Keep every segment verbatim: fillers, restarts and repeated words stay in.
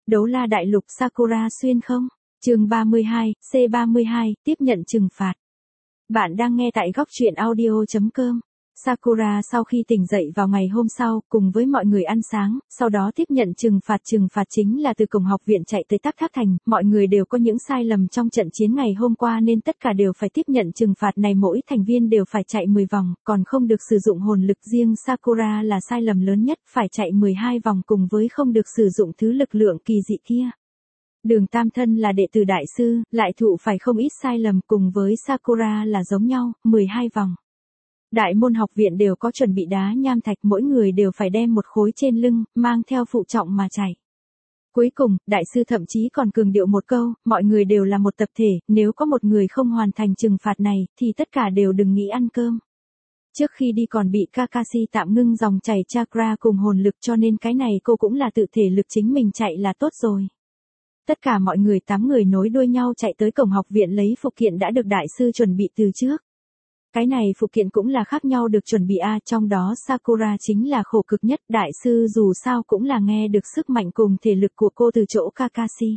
Đấu La Đại Lục Sakura xuyên không? Chương ba mươi hai, C ba mươi hai, tiếp nhận trừng phạt. Bạn đang nghe tại góc truyện audio chấm com. Sakura sau khi tỉnh dậy vào ngày hôm sau, cùng với mọi người ăn sáng, sau đó tiếp nhận trừng phạt. Trừng phạt chính là từ cổng học viện chạy tới Tắc Thác Thành, mọi người đều có những sai lầm trong trận chiến ngày hôm qua nên tất cả đều phải tiếp nhận trừng phạt này, mỗi thành viên đều phải chạy mười vòng, còn không được sử dụng hồn lực. Riêng Sakura là sai lầm lớn nhất, phải chạy mười hai vòng cùng với không được sử dụng thứ lực lượng kỳ dị kia. Đường Tam thân là đệ tử đại sư, lại thụ phải không ít sai lầm, cùng với Sakura là giống nhau, mười hai vòng. Đại môn học viện đều có chuẩn bị đá nham thạch, mỗi người đều phải đem một khối trên lưng, mang theo phụ trọng mà chạy. Cuối cùng, đại sư thậm chí còn cường điệu một câu, mọi người đều là một tập thể, nếu có một người không hoàn thành trừng phạt này, thì tất cả đều đừng nghĩ ăn cơm. Trước khi đi còn bị Kakashi tạm ngưng dòng chảy chakra cùng hồn lực, cho nên cái này cô cũng là tự thể lực chính mình chạy là tốt rồi. Tất cả mọi người tám người nối đuôi nhau chạy tới cổng học viện lấy phụ kiện đã được đại sư chuẩn bị từ trước. Cái này phụ kiện cũng là khác nhau được chuẩn bị a, trong đó Sakura chính là khổ cực nhất, đại sư dù sao cũng là nghe được sức mạnh cùng thể lực của cô từ chỗ Kakashi.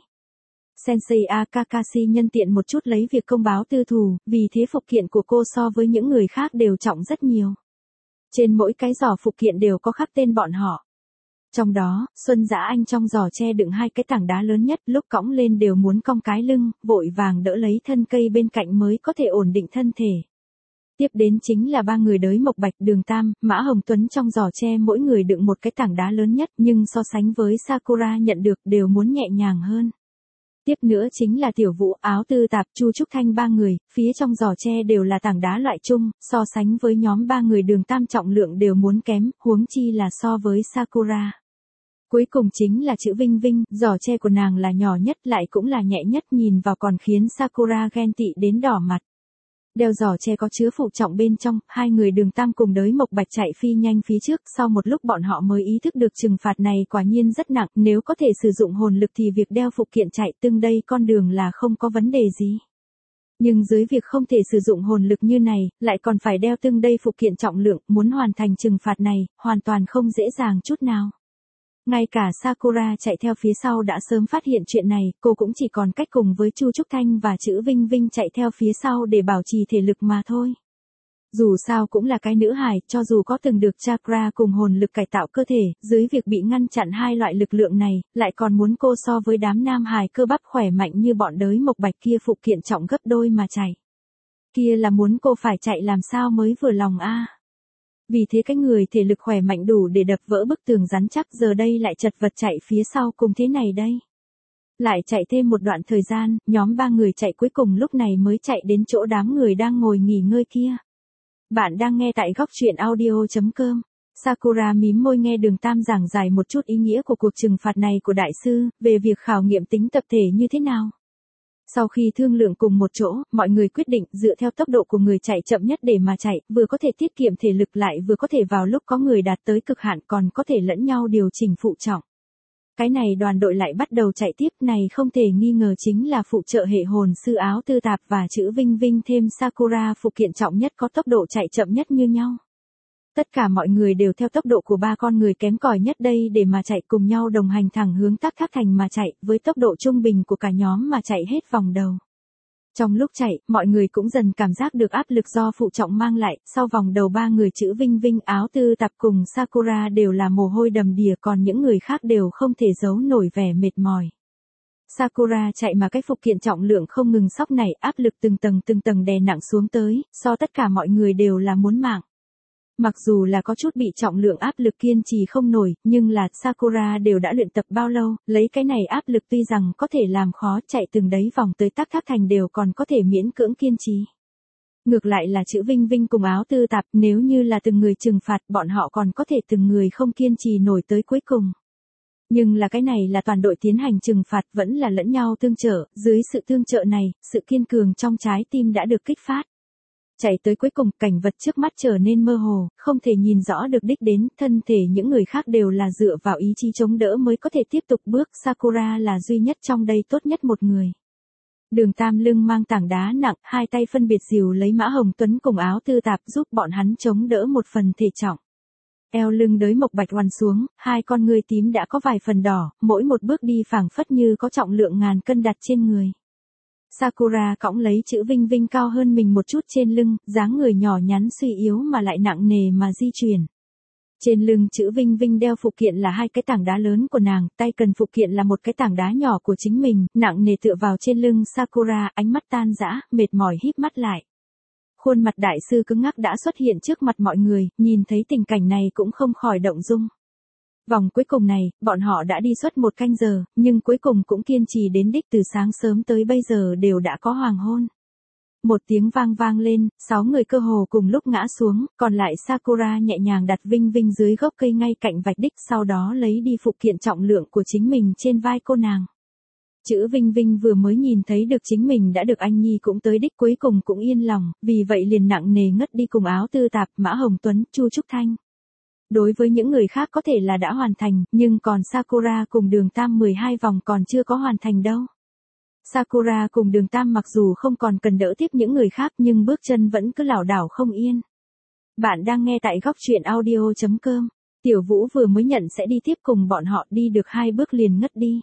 Sensei a, Kakashi nhân tiện một chút lấy việc công báo tư thù, vì thế phụ kiện của cô so với những người khác đều trọng rất nhiều. Trên mỗi cái giỏ phụ kiện đều có khắc tên bọn họ. Trong đó, Xuân Dã Anh trong giỏ tre đựng hai cái tảng đá lớn nhất, lúc cõng lên đều muốn cong cái lưng, vội vàng đỡ lấy thân cây bên cạnh mới có thể ổn định thân thể. Tiếp đến chính là ba người Đới Mộc Bạch, Đường Tam, Mã Hồng Tuấn trong giỏ tre mỗi người đựng một cái tảng đá lớn nhất, nhưng so sánh với Sakura nhận được đều muốn nhẹ nhàng hơn. Tiếp nữa chính là Tiểu Vũ, Áo Tư Tạp, Chu Trúc Thanh ba người, phía trong giỏ tre đều là tảng đá loại chung, so sánh với nhóm ba người Đường Tam trọng lượng đều muốn kém, huống chi là so với Sakura. Cuối cùng chính là chữ Vinh Vinh, giỏ tre của nàng là nhỏ nhất lại cũng là nhẹ nhất, nhìn vào còn khiến Sakura ghen tị đến đỏ mặt. Đeo giỏ tre có chứa phụ trọng bên trong, hai người Đường Tam cùng Đới Mộc Bạch chạy phi nhanh phía trước, sau một lúc bọn họ mới ý thức được trừng phạt này quả nhiên rất nặng, nếu có thể sử dụng hồn lực thì việc đeo phụ kiện chạy từng đây con đường là không có vấn đề gì. Nhưng dưới việc không thể sử dụng hồn lực như này, lại còn phải đeo từng đây phụ kiện trọng lượng, muốn hoàn thành trừng phạt này, hoàn toàn không dễ dàng chút nào. Ngay cả Sakura chạy theo phía sau đã sớm phát hiện chuyện này, cô cũng chỉ còn cách cùng với Chu Trúc Thanh và chữ Vinh Vinh chạy theo phía sau để bảo trì thể lực mà thôi. Dù sao cũng là cái nữ hài, cho dù có từng được chakra cùng hồn lực cải tạo cơ thể, dưới việc bị ngăn chặn hai loại lực lượng này, lại còn muốn cô so với đám nam hài cơ bắp khỏe mạnh như bọn Đới Mộc Bạch kia phụ kiện trọng gấp đôi mà chạy. Kia là muốn cô phải chạy làm sao mới vừa lòng a. Vì thế cái người thể lực khỏe mạnh đủ để đập vỡ bức tường rắn chắc giờ đây lại chật vật chạy phía sau cùng thế này đây. Lại chạy thêm một đoạn thời gian, nhóm ba người chạy cuối cùng lúc này mới chạy đến chỗ đám người đang ngồi nghỉ ngơi kia. Bạn đang nghe tại góc truyện audio chấm com. Sakura mím môi nghe Đường Tam giảng giải một chút ý nghĩa của cuộc trừng phạt này của đại sư, về việc khảo nghiệm tính tập thể như thế nào. Sau khi thương lượng cùng một chỗ, mọi người quyết định dựa theo tốc độ của người chạy chậm nhất để mà chạy, vừa có thể tiết kiệm thể lực lại vừa có thể vào lúc có người đạt tới cực hạn còn có thể lẫn nhau điều chỉnh phụ trọng. Cái này đoàn đội lại bắt đầu chạy tiếp, này không thể nghi ngờ chính là phụ trợ hệ hồn sư Áo Tư Tạp và chữ Vinh Vinh thêm Sakura phụ kiện trọng nhất có tốc độ chạy chậm nhất như nhau. Tất cả mọi người đều theo tốc độ của ba con người kém cỏi nhất đây để mà chạy cùng nhau đồng hành thẳng hướng Tắc Thác Thành mà chạy, với tốc độ trung bình của cả nhóm mà chạy hết vòng đầu. Trong lúc chạy, mọi người cũng dần cảm giác được áp lực do phụ trọng mang lại, sau vòng đầu ba người chữ Vinh Vinh, Áo Tư Tạp cùng Sakura đều là mồ hôi đầm đìa, còn những người khác đều không thể giấu nổi vẻ mệt mỏi. Sakura chạy mà cái phụ kiện trọng lượng không ngừng sóc này, áp lực từng tầng từng tầng đè nặng xuống tới, so tất cả mọi người đều là muốn mạng. Mặc dù là có chút bị trọng lượng áp lực kiên trì không nổi, nhưng là Sakura đều đã luyện tập bao lâu, lấy cái này áp lực tuy rằng có thể làm khó, chạy từng đấy vòng tới Tắc Thác Thành đều còn có thể miễn cưỡng kiên trì. Ngược lại là chữ Vinh Vinh cùng Áo Tư Tạp, nếu như là từng người trừng phạt, bọn họ còn có thể từng người không kiên trì nổi tới cuối cùng. Nhưng là cái này là toàn đội tiến hành trừng phạt, vẫn là lẫn nhau tương trợ, dưới sự tương trợ này, sự kiên cường trong trái tim đã được kích phát. Chạy tới cuối cùng, cảnh vật trước mắt trở nên mơ hồ, không thể nhìn rõ được đích đến, thân thể những người khác đều là dựa vào ý chí chống đỡ mới có thể tiếp tục bước, Sakura là duy nhất trong đây tốt nhất một người. Đường Tam lưng mang tảng đá nặng, hai tay phân biệt dìu lấy Mã Hồng Tuấn cùng Áo Tư Tạp giúp bọn hắn chống đỡ một phần thể trọng. Eo lưng đới mộc bạch oằn xuống, hai con ngươi tím đã có vài phần đỏ, mỗi một bước đi phảng phất như có trọng lượng ngàn cân đặt trên người. Sakura cõng lấy chữ Vinh Vinh cao hơn mình một chút trên lưng, dáng người nhỏ nhắn suy yếu mà lại nặng nề mà di chuyển. Trên lưng chữ Vinh Vinh đeo phụ kiện là hai cái tảng đá lớn của nàng, tay cần phụ kiện là một cái tảng đá nhỏ của chính mình, nặng nề tựa vào trên lưng Sakura, ánh mắt tan rã, mệt mỏi híp mắt lại. Khuôn mặt đại sư cứng ngắc đã xuất hiện trước mặt mọi người, nhìn thấy tình cảnh này cũng không khỏi động dung. Vòng cuối cùng này, bọn họ đã đi suốt một canh giờ, nhưng cuối cùng cũng kiên trì đến đích, từ sáng sớm tới bây giờ đều đã có hoàng hôn. Một tiếng vang vang lên, sáu người cơ hồ cùng lúc ngã xuống, còn lại Sakura nhẹ nhàng đặt Vinh Vinh dưới gốc cây ngay cạnh vạch đích, sau đó lấy đi phụ kiện trọng lượng của chính mình trên vai cô nàng. Chữ Vinh Vinh vừa mới nhìn thấy được chính mình đã được anh nhi cũng tới đích, cuối cùng cũng yên lòng, vì vậy liền nặng nề ngất đi cùng Áo Tư Tạp, Mã Hồng Tuấn, Chu Trúc Thanh. Đối với những người khác có thể là đã hoàn thành, nhưng còn Sakura cùng Đường Tam mười hai vòng còn chưa có hoàn thành đâu. Sakura cùng Đường Tam mặc dù không còn cần đỡ tiếp những người khác nhưng bước chân vẫn cứ lảo đảo không yên. Bạn đang nghe tại góc truyện audio chấm com. Tiểu Vũ vừa mới nhận sẽ đi tiếp cùng bọn họ, đi được hai bước liền ngất đi.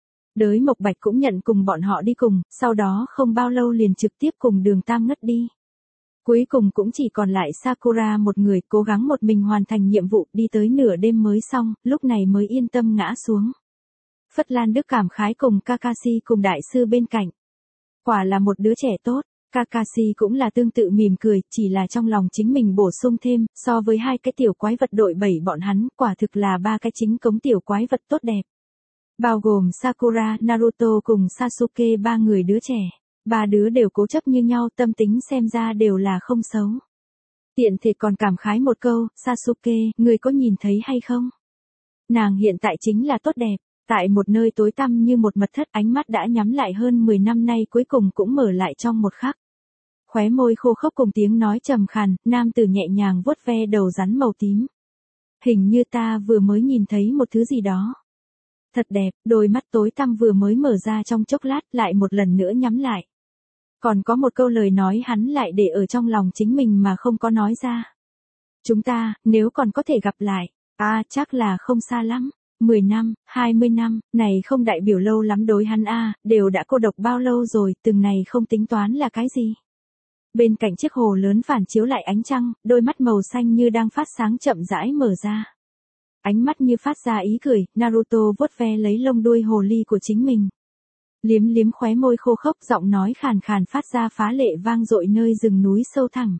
Đới Mộc Bạch cũng nhận cùng bọn họ đi cùng, sau đó không bao lâu liền trực tiếp cùng Đường Tam ngất đi. Cuối cùng cũng chỉ còn lại Sakura một người, cố gắng một mình hoàn thành nhiệm vụ, đi tới nửa đêm mới xong, lúc này mới yên tâm ngã xuống. Phất Lan Đức cảm khái cùng Kakashi cùng đại sư bên cạnh. Quả là một đứa trẻ tốt. Kakashi cũng là tương tự mỉm cười, chỉ là trong lòng chính mình bổ sung thêm, so với hai cái tiểu quái vật đội bảy bọn hắn, quả thực là ba cái chính cống tiểu quái vật tốt đẹp. Bao gồm Sakura, Naruto cùng Sasuke, ba người đứa trẻ. Ba đứa đều cố chấp như nhau, tâm tính xem ra đều là không xấu. Tiện thể còn cảm khái một câu, Sasuke, người có nhìn thấy hay không? Nàng hiện tại chính là tốt đẹp. Tại một nơi tối tăm như một mật thất, ánh mắt đã nhắm lại hơn mười năm nay cuối cùng cũng mở lại trong một khắc. Khóe môi khô khốc cùng tiếng nói trầm khàn, nam tử nhẹ nhàng vuốt ve đầu rắn màu tím. Hình như ta vừa mới nhìn thấy một thứ gì đó. Thật đẹp, đôi mắt tối tăm vừa mới mở ra trong chốc lát, lại một lần nữa nhắm lại. Còn có một câu lời nói hắn lại để ở trong lòng chính mình mà không có nói ra. Chúng ta, nếu còn có thể gặp lại, à chắc là không xa lắm. mười năm, hai mươi năm, này không đại biểu lâu lắm đối hắn a, đều đã cô độc bao lâu rồi, từng này không tính toán là cái gì. Bên cạnh chiếc hồ lớn phản chiếu lại ánh trăng, đôi mắt màu xanh như đang phát sáng chậm rãi mở ra. Ánh mắt như phát ra ý cười, Naruto vuốt ve lấy lông đuôi hồ ly của chính mình. Liếm liếm khóe môi khô khốc, giọng nói khàn khàn phát ra phá lệ vang dội nơi rừng núi sâu thẳm.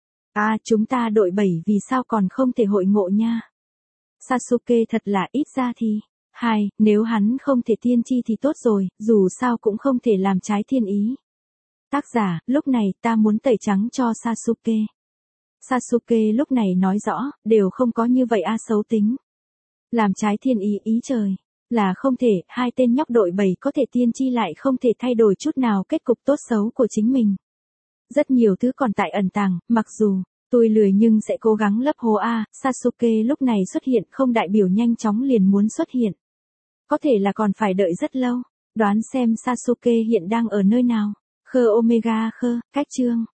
À, chúng ta đội bảy vì sao còn không thể hội ngộ nha. Sasuke thật là ít ra thì. Hai, nếu hắn không thể tiên tri thì tốt rồi, dù sao cũng không thể làm trái thiên ý. Tác giả, lúc này ta muốn tẩy trắng cho Sasuke. Sasuke lúc này nói rõ, đều không có như vậy a xấu tính. Làm trái thiên ý ý trời. Là không thể, hai tên nhóc đội bảy có thể tiên tri lại không thể thay đổi chút nào kết cục tốt xấu của chính mình. Rất nhiều thứ còn tại ẩn tàng, mặc dù tôi lười nhưng sẽ cố gắng lấp hố a. Sasuke lúc này xuất hiện không đại biểu nhanh chóng liền muốn xuất hiện. Có thể là còn phải đợi rất lâu. Đoán xem Sasuke hiện đang ở nơi nào. Khơ Omega khơ, cách chương.